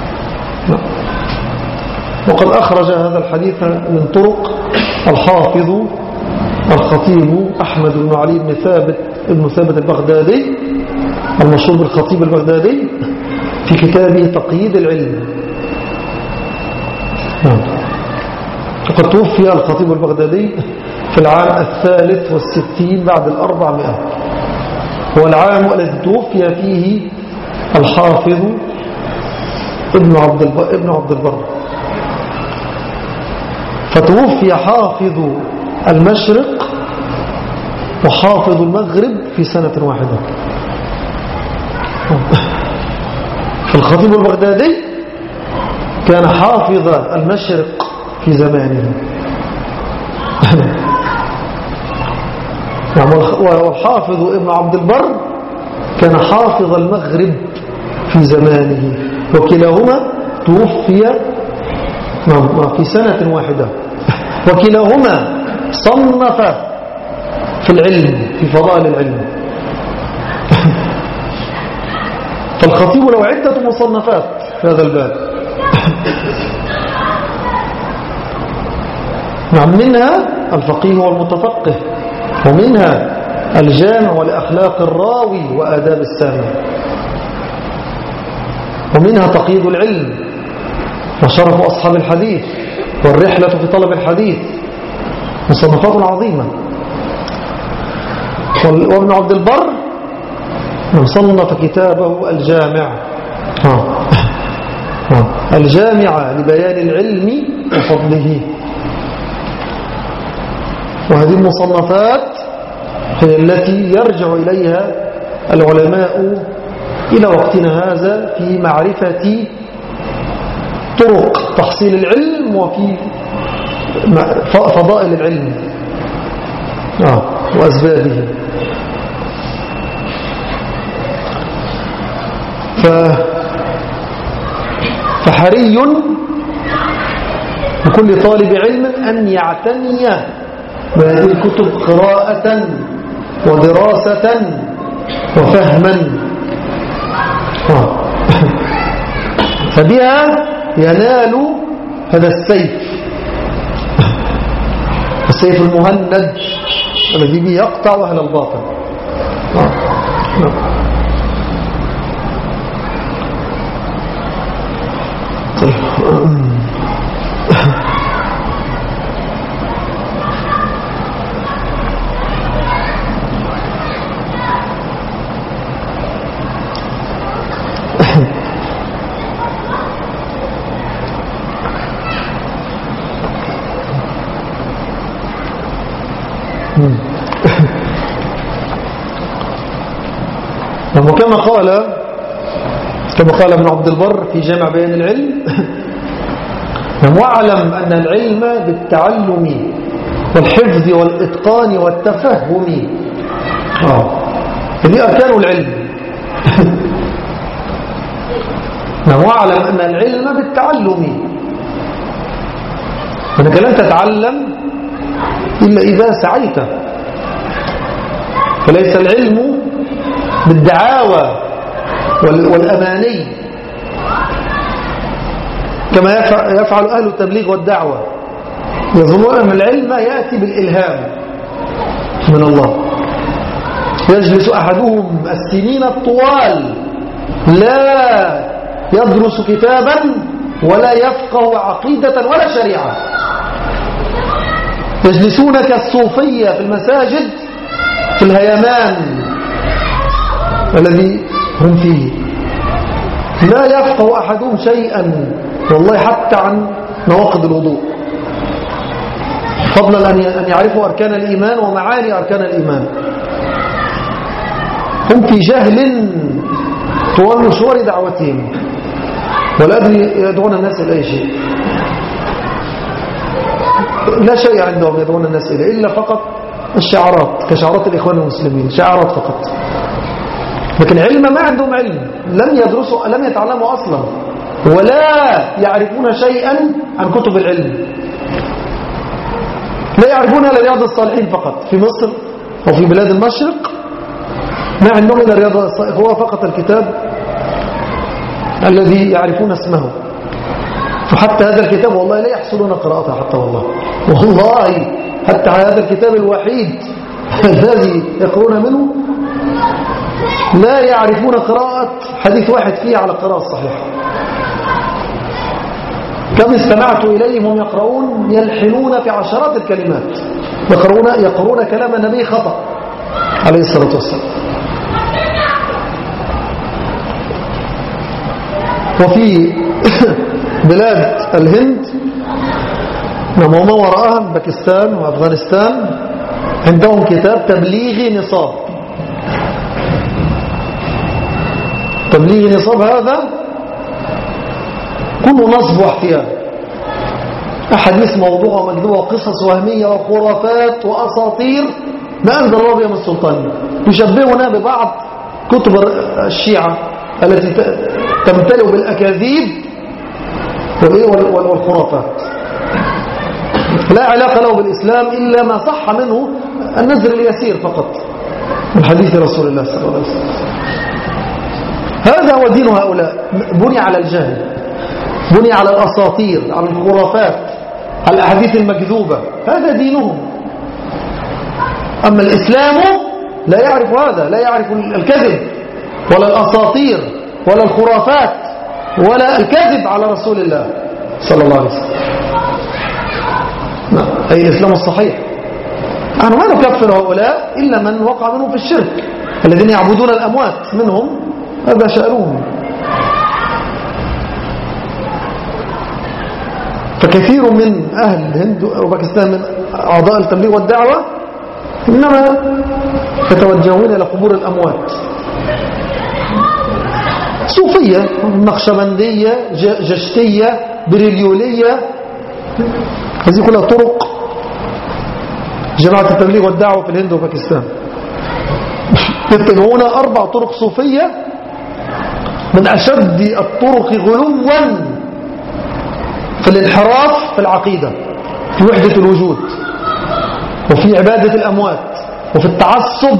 وقد أخرج هذا الحديث من طرق الحافظ الخطيب أحمد بن علي بن ثابت البغدادي المشهور بالخطيب البغدادي في كتابه تقييد العلم. وقد توفي الخطيب البغدادي في العام 63 بعد 400، هو العام الذي توفي فيه الحافظ ابن عبد البر. فتوفي حافظ المشرق وحافظ المغرب في سنة واحدة. فالخطيب البغدادي كان حافظ المشرق في زمانه، والحافظ ابن عبد البر كان حافظ المغرب في زمانه، وكلاهما توفي في سنة واحدة، وكلاهما صنف في العلم، في فضائل العلم. فالخطيب له عدة مصنفات في هذا الباب. منها الفقيه والمتفقه، ومنها الجامع لأخلاق الراوي وآداب السامع، ومنها تقييد العلم وشرف أصحاب الحديث والرحلة في طلب الحديث، مصنفات عظيمة. وابن عبد البر صنف كتابه الجامع، الجامع لبيان العلم وفضله. وهذه المصنفات هي التي يرجع إليها العلماء إلى وقتنا هذا في معرفة طرق تحصيل العلم وفي فضائل العلم وأسبابه. فحري بكل طالب علم أن يعتني بهذه الكتب قراءة ودراسة وفهما، فبها ينال هذا السيف المهند الذي به يقطع أهل الباطل. وكما قال ابن عبد البر في جامع بيان العلم واعلم أن العلم بالتعلم والحفظ والإتقان والتفهم. هذه أركان العلم. واعلم أن العلم بالتعلم، أنك لن تتعلم إلا إذا سعيت. فليس العلم بالدعاوى والأماني كما يفعل أهل التبليغ والدعوة، يظنون أن العلم يأتي بالإلهام من الله. يجلس أحدهم السنين الطوال لا يدرس كتابا ولا يفقه عقيدة ولا شريعة، يجلسون كالصوفية في المساجد في الهيمان الذي هم فيه، لا يفقه أحدهم شيئا والله حتى عن نواقض الوضوء، فضلا أن يعرفوا أركان الإيمان ومعاني أركان الإيمان. هم في جهل طوال مشوار دعوتهم، ولا أدري يدعون الناس إلى أي شيء. لا شيء عندهم يدعون الناس إليه إلا فقط الشعارات، كشعارات الإخوان المسلمين، شعارات فقط. لكن علم ما عندهم علم، لم يدرسوا، لم يتعلموا أصلا، ولا يعرفون شيئا عن كتب العلم. لا يعرفون إلا رياض الصالحين فقط في مصر وفي بلاد المشرق، ما عندهم إلا رياض الصالحين، هو فقط الكتاب الذي يعرفون اسمه. وحتى هذا الكتاب والله لا يحصلون قراءته حتى، والله حتى هذا الكتاب الوحيد الذي يقرون منه لا يعرفون قراءة حديث واحد فيه على القراءة الصحيحة. كم استمعت إليهم هم يقرؤون يلحنون في عشرات الكلمات، يقرؤون كلام النبي خطأ عليه الصلاة والسلام. وفي بلاد الهند وما وراءها باكستان وأفغانستان عندهم كتاب تبليغ نصاب. تبليغ نصاب هذا كله نصب واحتيال، أحاديث موضوعة ومكذوبة وقصص وهمية وخرافات وأساطير ما أنزل الله بها من سلطان، يشبهنا ببعض كتب الشيعة التي تمتلئ بالأكاذيب والخرافات، لا علاقة له بالإسلام إلا ما صح منه النزر اليسير فقط من حديث رسول الله صلى الله عليه وسلم. هذا هو دين هؤلاء، بني على الجهل، بني على الأساطير، على الخرافات، على الأحاديث المكذوبة، هذا دينهم. أما الإسلام لا يعرف هذا، لا يعرف الكذب ولا الأساطير ولا الخرافات ولا الكذب على رسول الله صلى الله عليه وسلم. أي الإسلام الصحيح. أنا ما نكفر هؤلاء إلا من وقع منهم في الشرك، الذين يعبدون الأموات منهم هذا شأنهم. فكثير من أهل الهند وباكستان من أعضاء التبليغ والدعوة إنما يتوجهون إلى قبور الأموات، صوفية، نقشبندية، جشتية، بريليولية، هذه كلها طرق جماعة التبليغ والدعوة في الهند وباكستان. يتبعون 4 طرق صوفية من أشد الطرق غلوا في الانحراف في العقيدة، في وحدة الوجود، وفي عبادة الأموات، وفي التعصب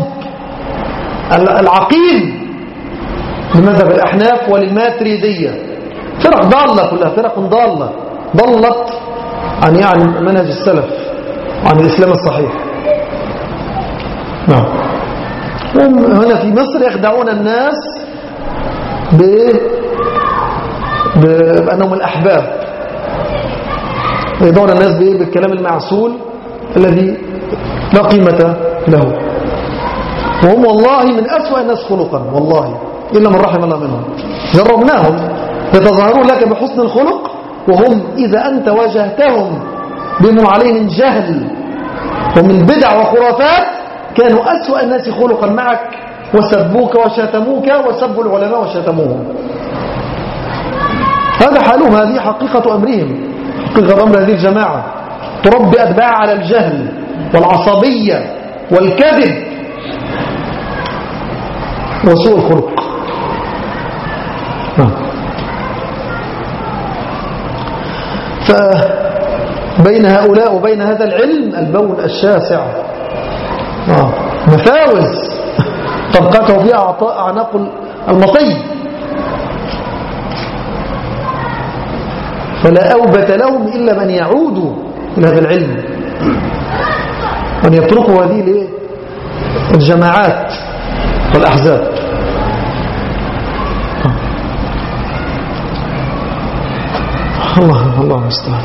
العقيم لمذهب الأحناف وللماتريدية. فرق ضالة، كلها فرق ضالة ضلت عن منهج السلف وعن الإسلام الصحيح. نعم. هنا في مصر يخدعون الناس بأنهم الأحباب، يدعون الناس بالكلام المعسول الذي لا قيمة له، وهم والله من أسوأ الناس خلقا، والله إلا من رحم الله منهم. جربناهم، يتظاهرون لك بحسن الخلق، وهم إذا أنت واجهتهم بما عليه من جهل ومن بدع وخرافات كانوا أسوأ الناس خلقا معك وسبوك وشتموك وسبوا العلماء وشتموهم. هذا حالهم، هذه حقيقة أمرهم، حقيقة أمر هذه الجماعة. تربي أتباع على الجهل والعصبية والكذب وسوء الخلق. فبين هؤلاء وبين هذا العلم البون الشاسع، مفاوز تبقته فيها أعناق المطي، فلا أوبة لهم إلا من يعودوا إلى هذا العلم، وأن يتركوا هذه الجماعات والأحزاب. الله المستعان.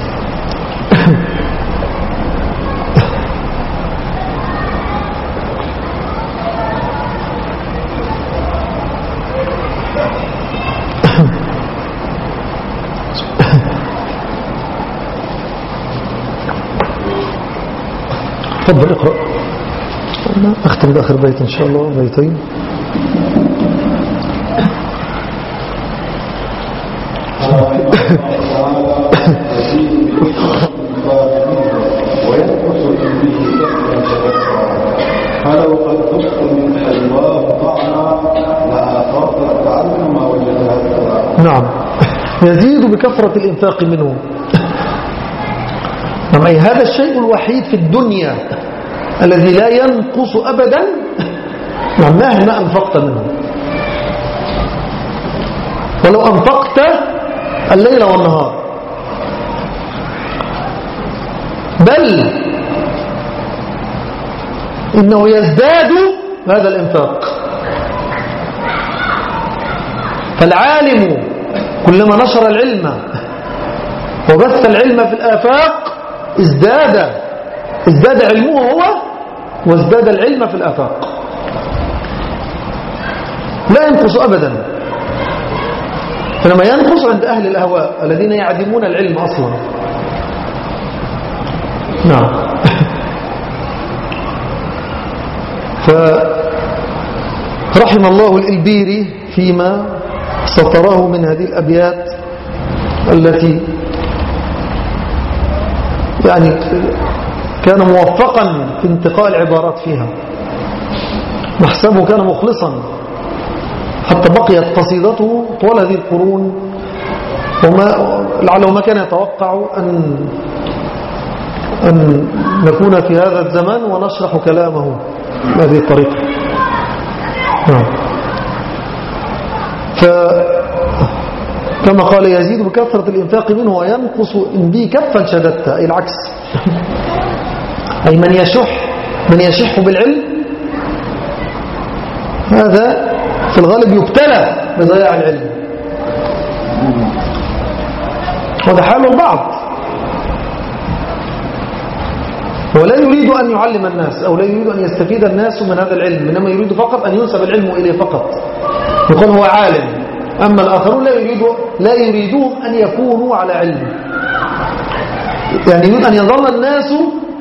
تفضل اقرأ. أنا أختم بآخر بيت إن شاء الله، بيتين. فلو قد ذقت من حلواه طعما لآثرت التعلم ما وجدها التعلم. نعم، يزيد بكثرة الإنفاق منه. أي هذا الشيء الوحيد في الدنيا الذي لا ينقص أبدا مهما أنفقت منه، ولو أنفقت الليل والنهار، بل إنه يزداد هذا الإنفاق. فالعالم كلما نشر العلم وبث العلم في الآفاق ازداد علمه هو، وازداد العلم في الآفاق، لا ينقص أبدا. فلما ينقص عند أهل الأهواء الذين يعدمون العلم أصلا. نعم. فرحم الله الإلبيري فيما سطره من هذه الأبيات التي يعني كان موفقا في انتقاء العبارات فيها، نحسبه كان مخلصا حتى بقيت قصيدته طوال هذه القرون، لعله ما كان يتوقع أن نكون في هذا الزمان ونشرح كلامه بهذه الطريقة. فكما قال يزيد بكثرة الإنفاق منه وينقص إن به كفا شددت، أي العكس. أي من يشح بالعلم هذا في الغالب يبتلى بضياع العلم، وهذا حال البعض، ولا يريد أن يعلم الناس أو لا يريد أن يستفيد الناس من هذا العلم، إنما يريد فقط أن ينسب العلم إليه فقط، يقول هو عالم. أما الآخرون لا يريدون أن يكونوا على علم، يعني يريد أن يظل الناس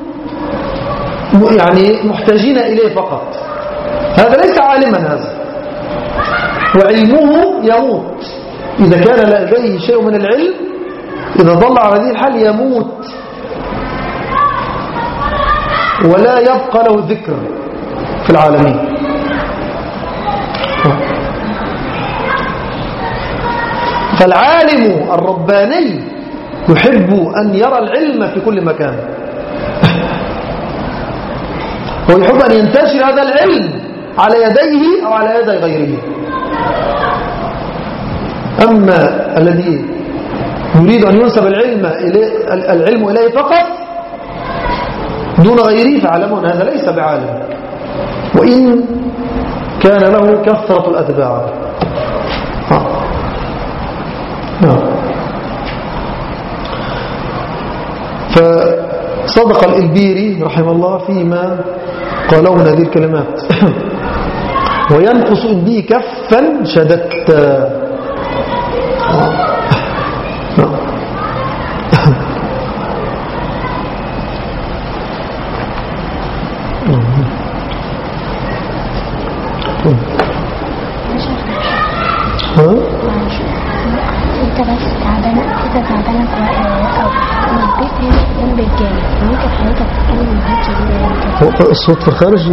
يعني محتاجين إليه فقط. هذا ليس عالما، هذا وعلمه يموت إذا كان لديه شيء من العلم. إذا ظل على هذه الحال يموت ولا يبقى له ذكر في العالمين. فالعالم الرباني يحب أن يرى العلم في كل مكان، ويحب أن ينتشر هذا العلم على يديه أو على يدي غيره. أما الذي يريد أن ينسب العلم إليه فقط دون غيره فاعلموا أن هذا ليس بعالم، وإن كان له كثرة الأتباع. فصدق الإلبيري رحمه الله فيما قالوا من هذه الكلمات. وينقص إن به كفا شددت. انت بس تعبان او البيت هنا جنب الجامع، ممكن حضرتك تتكلم معاك كده؟ الصوت في الخارج.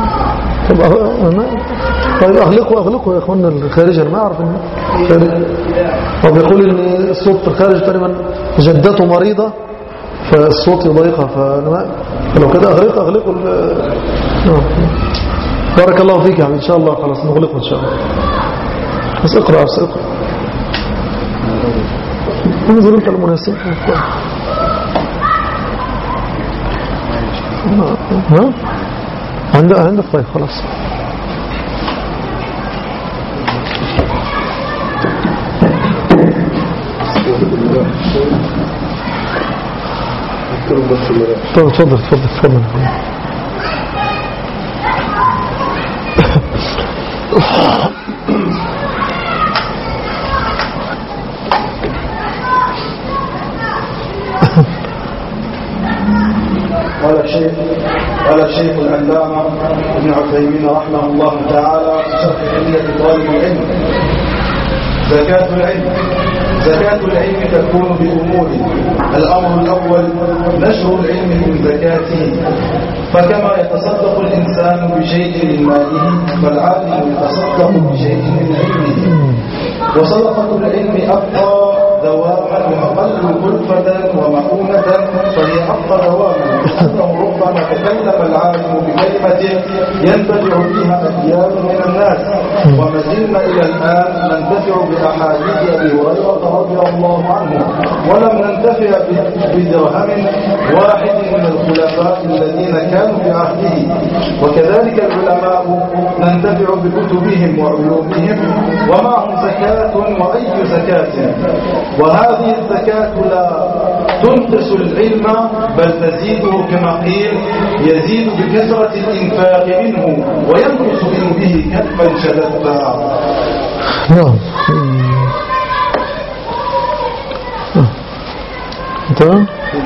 طيب اغلقوا يا اخوانا الخارج. انا ما اعرف ان الخارج هو بيقول ان الصوت في الخارج تقريبا جدته مريضه فالصوت يضايقها، فلو كده اغلقوا بارك الله فيك يا عم. ان شاء الله خلاص نغلقه ان شاء الله. بس اقرا انظر انت المناسب. ها عندك طيب خلاص. طيب تفضل. قال الشيخ العلامة ابن عثيمين رحمه الله تعالى في شرح حلية طالب العلم: زكاة العلم تكون بأمور. الأمر الأول نشر العلم من زكاته، فكما يتصدق الإنسان بشيء من ماله فالعالم يتصدق بشيء من علمه. وصدقة العلم أبقى دواما وأقل كلفة ومؤونة، فهي أبقى دواما لأنه ربما تكلم العالم بكلمة ينتفع بها أجيال من الناس، وما زلنا إلى الآن ننتفع بأحاديث أبي هريرة رضي الله عنه ولم ننتفع بدرهم واحد من الخلفاء الذين كانوا في عهده. وكذلك العلماء ننتفع بكتبهم وعلومهم ومعهم زكاة، وأي زكاة. وهذه الزكاة لا تنقص العلم بل تزيده، كما قيل: يزيد بكثرة الإنفاق منه وينقص إن به كفا شددا. تمام.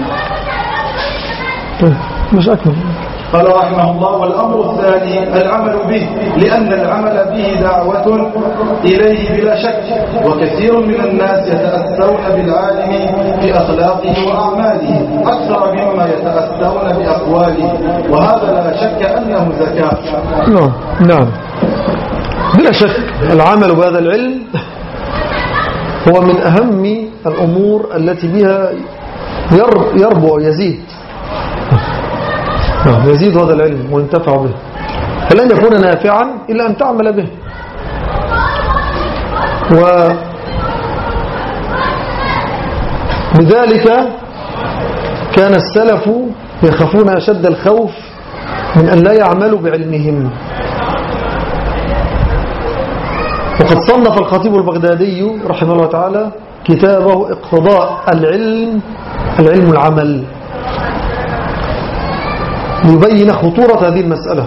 مش أكمل. قال رحمه الله: والأمر الثاني العمل به، لأن العمل به دعوة إليه بلا شك، وكثير من الناس يتأثرون بالعالم بأخلاقه وأعماله أكثر مما يتأثرون بأقواله، وهذا لا شك أنه زكاة. نعم بلا شك العمل بهذا العلم هو من أهم الأمور التي بها يربو ويزيد. يزيد هذا العلم وينتفع به، فلن يكون نافعا إلا أن تعمل به. ولذلك كان السلف يخافون أشد الخوف من أن لا يعملوا بعلمهم. وقد صنف الخطيب البغدادي رحمه الله تعالى كتابه اقتضاء العلم العمل، ليبين خطورة هذه المسألة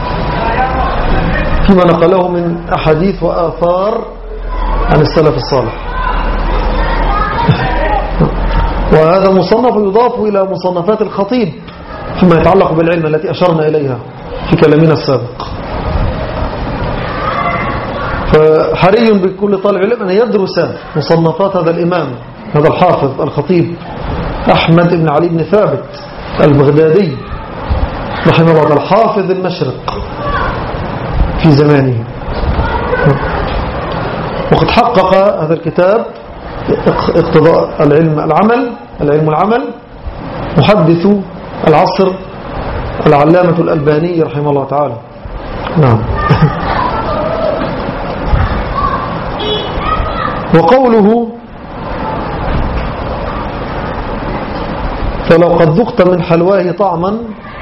فيما نقله من أحاديث وآثار عن السلف الصالح. وهذا المصنف يضاف إلى مصنفات الخطيب فيما يتعلق بالعلم التي أشرنا إليها في كلامنا السابق. فحري بكل طالب علم أن يدرس مصنفات هذا الإمام، هذا الحافظ الخطيب أحمد بن علي بن ثابت البغدادي رحمه الله، الحافظ المشرق في زمانه. وقد حقق هذا الكتاب اقتضاء العلم العمل محدث العصر العلامة الألباني رحمه الله تعالى. نعم. وقوله: فلو قد ذقت من حلواه طعما،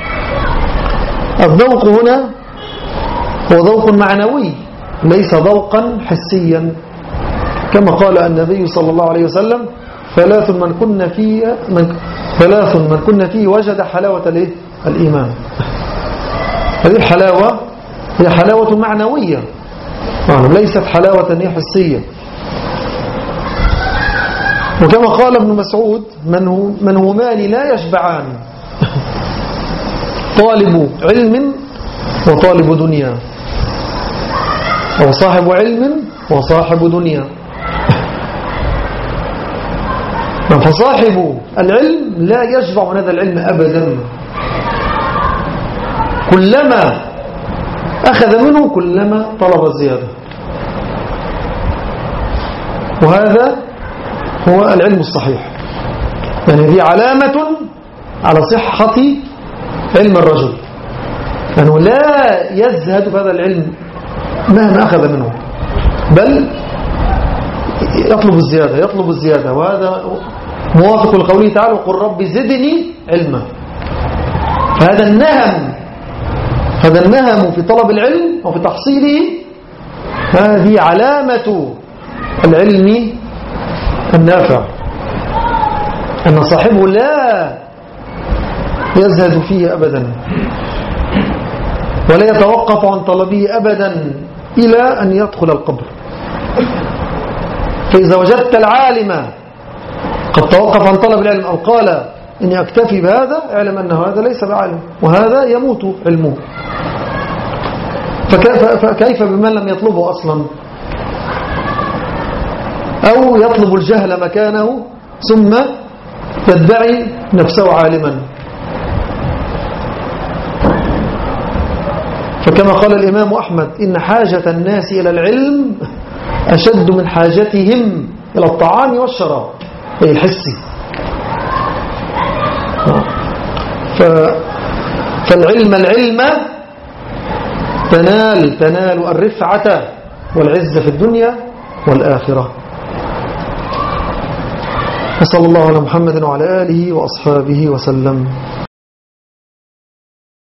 الذوق هنا هو ذوق معنوي ليس ذوقا حسيا، كما قال النبي صلى الله عليه وسلم: ثلاث من كن فيه وجد حلاوة الإيمان. هذه الحلاوة هي حلاوة معنوية ليست حلاوة حسية. وكما قال ابن مسعود: من همان لا يشبعان، طالب علم وطالب دنيا، أو صاحب علم وصاحب دنيا. فصاحب العلم لا يشبع من هذا العلم أبدا، كلما أخذ منه كلما طلب الزيادة، وهذا هو العلم الصحيح. يعني هذه علامة على صحة علم الرجل، أنه لا يزهد في هذا العلم مهما أخذ منه، بل يطلب الزيادة يطلب الزيادة. وهذا موافق لقوله تعالى وقل رب زدني علما. فهذا النهم في طلب العلم وفي تحصيله، هذه علامة العلم النافع، أن صاحبه لا يزهد فيه أبدا ولا يتوقف عن طلبه أبدا إلى أن يدخل القبر. فإذا وجدت العالم قد توقف عن طلب العلم أو قال إني أكتفي بهذا، اعلم أن هذا ليس بعلم، وهذا يموت علمه. فكيف بمن لم يطلبه أصلا، أو يطلب الجهل مكانه ثم يدعي نفسه عالما. فكما قال الإمام أحمد إن حاجة الناس إلى العلم أشد من حاجتهم إلى الطعام والشراب، أي الحسي. فالعلم تنال الرفعة والعزة في الدنيا والآخرة. وصلى الله على محمد وعلى آله وأصحابه وسلم.